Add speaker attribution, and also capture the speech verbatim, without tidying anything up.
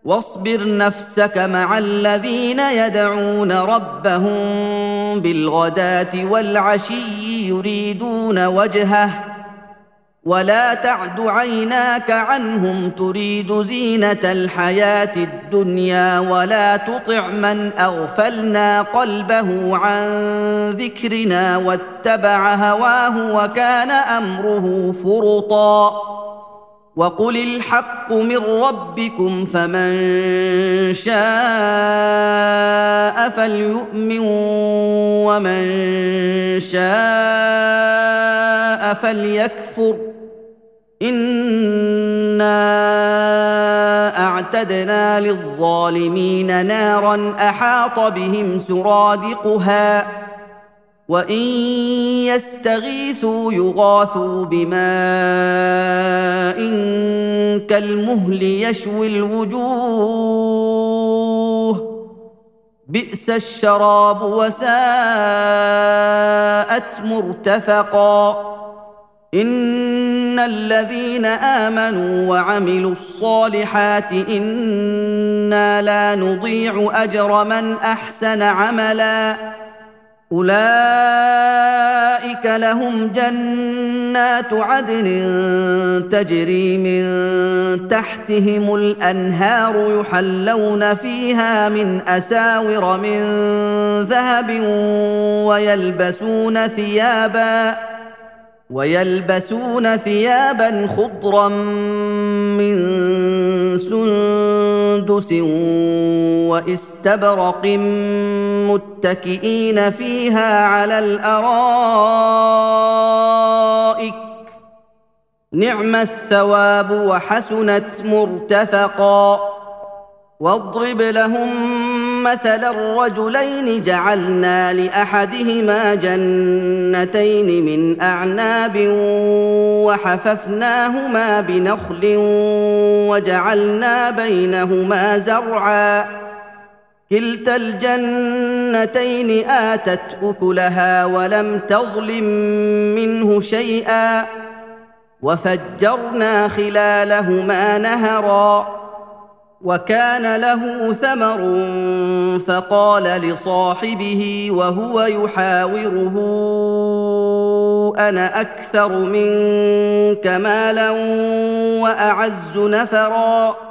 Speaker 1: واصبر نفسك مع الذين يدعون ربهم بالغداة والعشي يريدون وجهه ولا تعد عيناك عنهم تريد زينة الحياة الدنيا ولا تطع من أغفلنا قلبه عن ذكرنا واتبع هواه وكان أمره فرطا وقل الحق من ربكم فمن شاء فليؤمن ومن شاء فليكفر إنا أعتدنا للظالمين نارا أحاط بهم سرادقها وإن يستغيثوا يغاثوا بماء كالمهل يشوي الوجوه بئس الشراب وساءت مرتفقا إن الذين آمنوا وعملوا الصالحات إنا لا نضيع أجر من أحسن عملا أولئك لهم جنات عدن تجري من تحتهم الأنهار يحلون فيها من أساور من ذهب ويلبسون ثيابا ويلبسون ثيابا خضرا من سندس واستبرق متكئين فيها على الأرائك نعم الثواب وحسنت مرتفقا واضرب لهم مثل الرجلين جعلنا لأحدهما جنتين من أعناب وحففناهما بنخل وجعلنا بينهما زرعا كلتا الجنتين آتت أكلها ولم تظلم منه شيئا وفجرنا خلالهما نهرا وكان له ثمر فقال لصاحبه وهو يحاوره أنا أكثر منك مالا وأعز نفرا